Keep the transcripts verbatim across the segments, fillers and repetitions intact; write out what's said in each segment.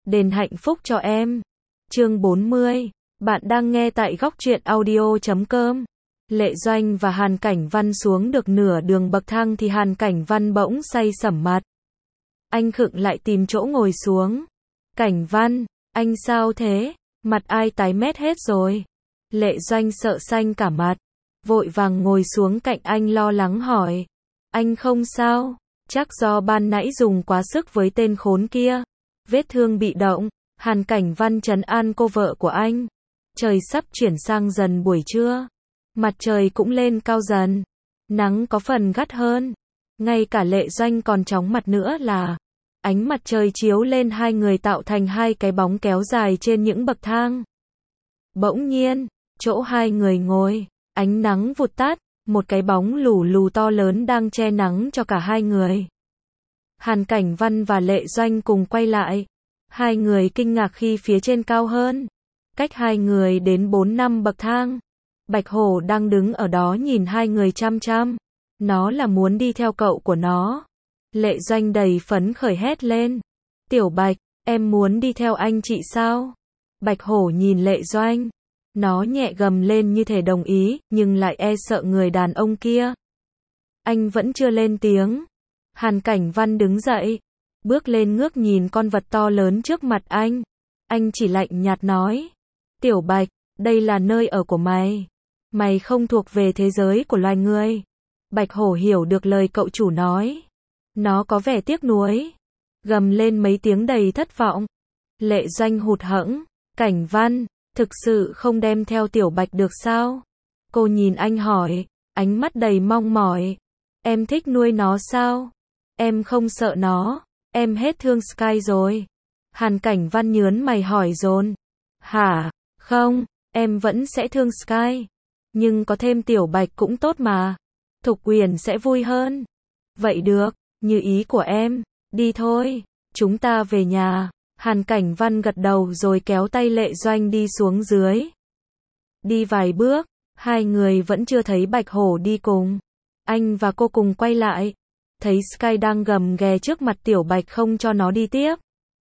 đền hạnh phúc cho em. Chương bốn mươi. Bạn đang nghe tại góc truyện audio chấm com. Lệ Doanh và Hàn Cảnh Văn xuống được nửa đường bậc thang thì Hàn Cảnh Văn bỗng say sẩm mặt. Anh khựng lại tìm chỗ ngồi xuống. Cảnh Văn, anh sao thế? Mặt ai tái mét hết rồi? Lệ Doanh sợ xanh cả mặt, vội vàng ngồi xuống cạnh anh lo lắng hỏi. Anh không sao, chắc do ban nãy dùng quá sức với tên khốn kia. Vết thương bị động. Hàn Cảnh Văn trấn an cô vợ của anh. Trời sắp chuyển sang dần buổi trưa. Mặt trời cũng lên cao dần. Nắng có phần gắt hơn. Ngay cả Lệ Doanh còn chóng mặt nữa là ánh mặt trời chiếu lên hai người tạo thành hai cái bóng kéo dài trên những bậc thang. Bỗng nhiên, chỗ hai người ngồi, ánh nắng vụt tắt, một cái bóng lù lù to lớn đang che nắng cho cả hai người. Hàn Cảnh Văn và Lệ Doanh cùng quay lại. Hai người kinh ngạc khi phía trên cao hơn. Cách hai người đến bốn năm bậc thang. Bạch hổ đang đứng ở đó nhìn hai người chăm chăm. Nó là muốn đi theo cậu của nó. Lệ Doanh đầy phấn khởi hét lên. Tiểu Bạch, em muốn đi theo anh chị sao? Bạch hổ nhìn Lệ Doanh. Nó nhẹ gầm lên như thể đồng ý, nhưng lại e sợ người đàn ông kia. Anh vẫn chưa lên tiếng. Hàn Cảnh Văn đứng dậy, bước lên ngước nhìn con vật to lớn trước mặt anh. Anh chỉ lạnh nhạt nói. Tiểu Bạch, đây là nơi ở của mày. Mày không thuộc về thế giới của loài người. Bạch hổ hiểu được lời cậu chủ nói. Nó có vẻ tiếc nuối. Gầm lên mấy tiếng đầy thất vọng. Lệ Doanh hụt hẫng. Cảnh Văn, thực sự không đem theo Tiểu Bạch được sao? Cô nhìn anh hỏi, ánh mắt đầy mong mỏi. Em thích nuôi nó sao? Em không sợ nó. Em hết thương Sky rồi. Hàn Cảnh Văn nhớn mày hỏi dồn. Hả? Không, em vẫn sẽ thương Sky. Nhưng có thêm Tiểu Bạch cũng tốt mà. Thục Uyển sẽ vui hơn. Vậy được, như ý của em. Đi thôi, chúng ta về nhà. Hàn Cảnh Văn gật đầu rồi kéo tay Lệ Doanh đi xuống dưới. Đi vài bước, hai người vẫn chưa thấy Bạch hổ đi cùng. Anh và cô cùng quay lại. Thấy Sky đang gầm ghè trước mặt Tiểu Bạch không cho nó đi tiếp.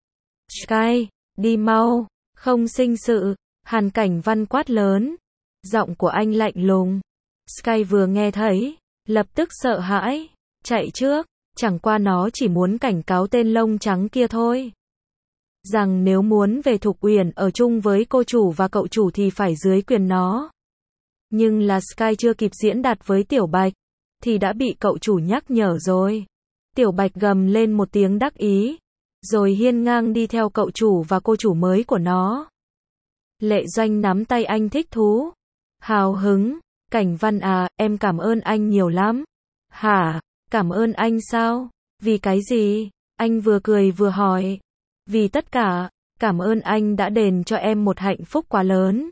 Sky, đi mau, không sinh sự. Hàn Cảnh Văn quát lớn. Giọng của anh lạnh lùng. Sky vừa nghe thấy, lập tức sợ hãi, chạy trước. Chẳng qua nó chỉ muốn cảnh cáo tên lông trắng kia thôi. Rằng nếu muốn về Thục Uyển ở chung với cô chủ và cậu chủ thì phải dưới quyền nó. Nhưng là Sky chưa kịp diễn đạt với Tiểu Bạch, thì đã bị cậu chủ nhắc nhở rồi. Tiểu Bạch gầm lên một tiếng đắc ý, rồi hiên ngang đi theo cậu chủ và cô chủ mới của nó. Lệ Doanh nắm tay anh thích thú. Hào hứng. Cảnh Văn à, em cảm ơn anh nhiều lắm. Hả? Cảm ơn anh sao? Vì cái gì? Anh vừa cười vừa hỏi. Vì tất cả, cảm ơn anh đã đền cho em một hạnh phúc quá lớn.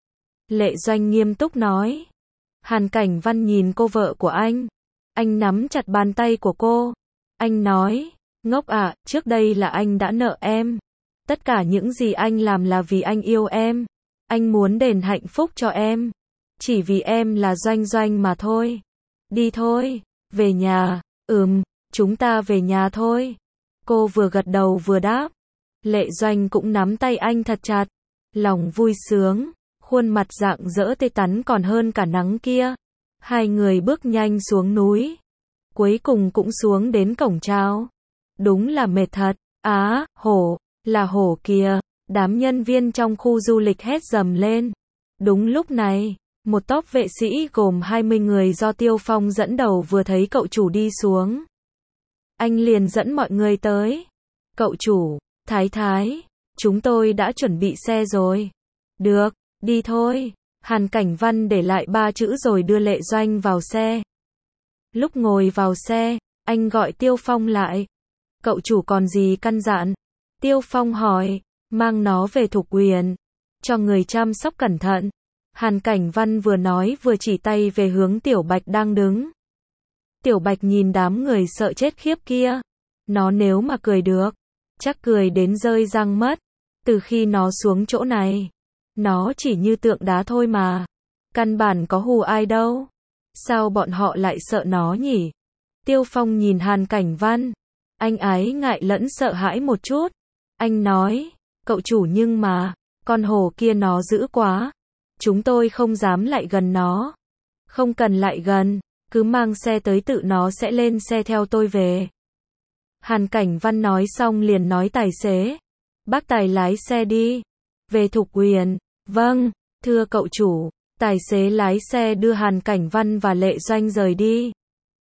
Lệ Doanh nghiêm túc nói. Hàn Cảnh Văn nhìn cô vợ của anh. Anh nắm chặt bàn tay của cô. Anh nói, ngốc ạ, trước đây là anh đã nợ em. Tất cả những gì anh làm là vì anh yêu em. Anh muốn đền hạnh phúc cho em. Chỉ vì em là Doanh Doanh mà thôi. Đi thôi, về nhà. Ừm, chúng ta về nhà thôi. Cô vừa gật đầu vừa đáp. Lệ Doanh cũng nắm tay anh thật chặt. Lòng vui sướng, khuôn mặt rạng rỡ tươi tắn còn hơn cả nắng kia. Hai người bước nhanh xuống núi. Cuối cùng cũng xuống đến cổng trào. Đúng là mệt thật. Á, hổ, là hổ kìa. Đám nhân viên trong khu du lịch hét dầm lên. Đúng lúc này, một tốp vệ sĩ gồm hai mươi người do Tiêu Phong dẫn đầu vừa thấy cậu chủ đi xuống. Anh liền dẫn mọi người tới. Cậu chủ, Thái Thái, chúng tôi đã chuẩn bị xe rồi. Được, đi thôi. Hàn Cảnh Văn để lại ba chữ rồi đưa Lệ Doanh vào xe. Lúc ngồi vào xe, anh gọi Tiêu Phong lại. Cậu chủ còn gì căn dặn? Tiêu Phong hỏi. Mang nó về Thục Uyển, cho người chăm sóc cẩn thận. Hàn Cảnh Văn vừa nói vừa chỉ tay về hướng Tiểu Bạch đang đứng. Tiểu Bạch nhìn đám người sợ chết khiếp kia. Nó nếu mà cười được, chắc cười đến rơi răng mất. Từ khi nó xuống chỗ này, nó chỉ như tượng đá thôi mà. Căn bản có hù ai đâu. Sao bọn họ lại sợ nó nhỉ? Tiêu Phong nhìn Hàn Cảnh Văn. Anh ái ngại lẫn sợ hãi một chút. Anh nói, Cậu chủ nhưng mà, con hổ kia nó dữ quá. Chúng tôi không dám lại gần nó. Không cần lại gần, cứ mang xe tới tự nó sẽ lên xe theo tôi về. Hàn Cảnh Văn nói xong liền nói tài xế. Bác tài lái xe đi. Về Thục Uyển. Vâng, thưa cậu chủ. Tài xế lái xe đưa Hàn Cảnh Văn và Lệ Doanh rời đi.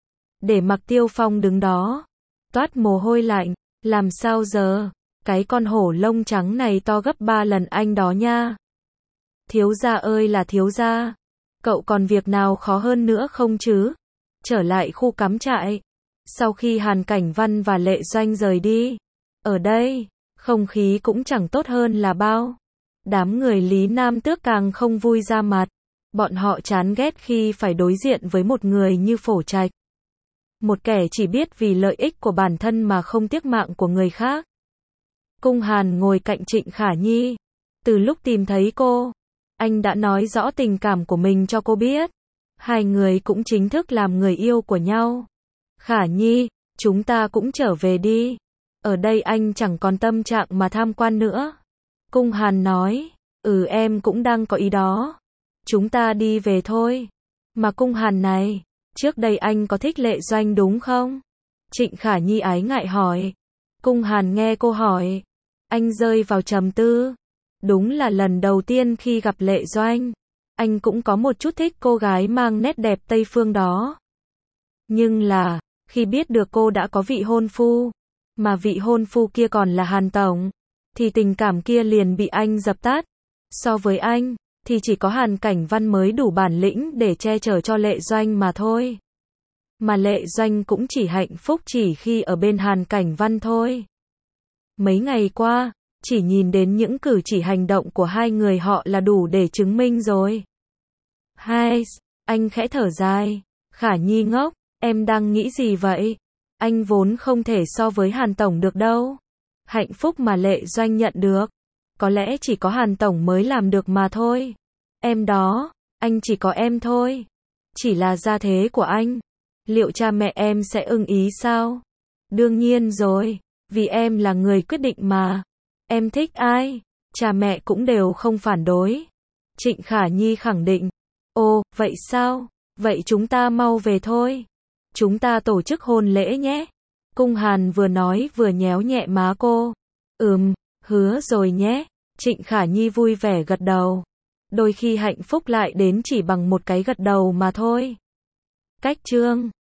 Để mặc Tiêu Phong đứng đó. Toát mồ hôi lạnh. Làm sao giờ? Cái con hổ lông trắng này to gấp ba lần anh đó nha. Thiếu gia ơi là thiếu gia. Cậu còn việc nào khó hơn nữa không chứ? Trở lại khu cắm trại. Sau khi Hàn Cảnh Văn và Lệ Doanh rời đi. Ở đây, không khí cũng chẳng tốt hơn là bao. Đám người Lý Nam Tước càng không vui ra mặt. Bọn họ chán ghét khi phải đối diện với một người như Phổ Trạch. Một kẻ chỉ biết vì lợi ích của bản thân mà không tiếc mạng của người khác. Cung Hàn ngồi cạnh Trịnh Khả Nhi. Từ lúc tìm thấy cô, anh đã nói rõ tình cảm của mình cho cô biết. Hai người cũng chính thức làm người yêu của nhau. Khả Nhi, chúng ta cũng trở về đi. Ở đây anh chẳng còn tâm trạng mà tham quan nữa. Cung Hàn nói, ừ em cũng đang có ý đó. Chúng ta đi về thôi. Mà Cung Hàn này, trước đây anh có thích Lệ Doanh đúng không? Trịnh Khả Nhi ái ngại hỏi. Cung Hàn nghe cô hỏi. Anh rơi vào trầm tư. Đúng là lần đầu tiên khi gặp Lệ Doanh. Anh cũng có một chút thích cô gái mang nét đẹp Tây phương đó. Nhưng là, khi biết được cô đã có vị hôn phu, mà vị hôn phu kia còn là Hàn Tổng, thì tình cảm kia liền bị anh dập tắt. So với anh, thì chỉ có Hàn Cảnh Văn mới đủ bản lĩnh để che chở cho Lệ Doanh mà thôi. Mà Lệ Doanh cũng chỉ hạnh phúc chỉ khi ở bên Hàn Cảnh Văn thôi. Mấy ngày qua, chỉ nhìn đến những cử chỉ hành động của hai người họ là đủ để chứng minh rồi. Hai, anh khẽ thở dài. Khả Nhi ngốc, em đang nghĩ gì vậy? Anh vốn không thể so với Hàn Tổng được đâu. Hạnh phúc mà Lệ Doanh nhận được, có lẽ chỉ có Hàn Tổng mới làm được mà thôi. Em đó, anh chỉ có em thôi. Chỉ là gia thế của anh. Liệu cha mẹ em sẽ ưng ý sao? Đương nhiên rồi, vì em là người quyết định mà. Em thích ai, cha mẹ cũng đều không phản đối. Trịnh Khả Nhi khẳng định. Ồ, vậy sao? Vậy chúng ta mau về thôi. Chúng ta tổ chức hôn lễ nhé. Cung Hàn vừa nói vừa nhéo nhẹ má cô. Ừm, hứa rồi nhé. Trịnh Khả Nhi vui vẻ gật đầu. Đôi khi hạnh phúc lại đến chỉ bằng một cái gật đầu mà thôi. Cách chương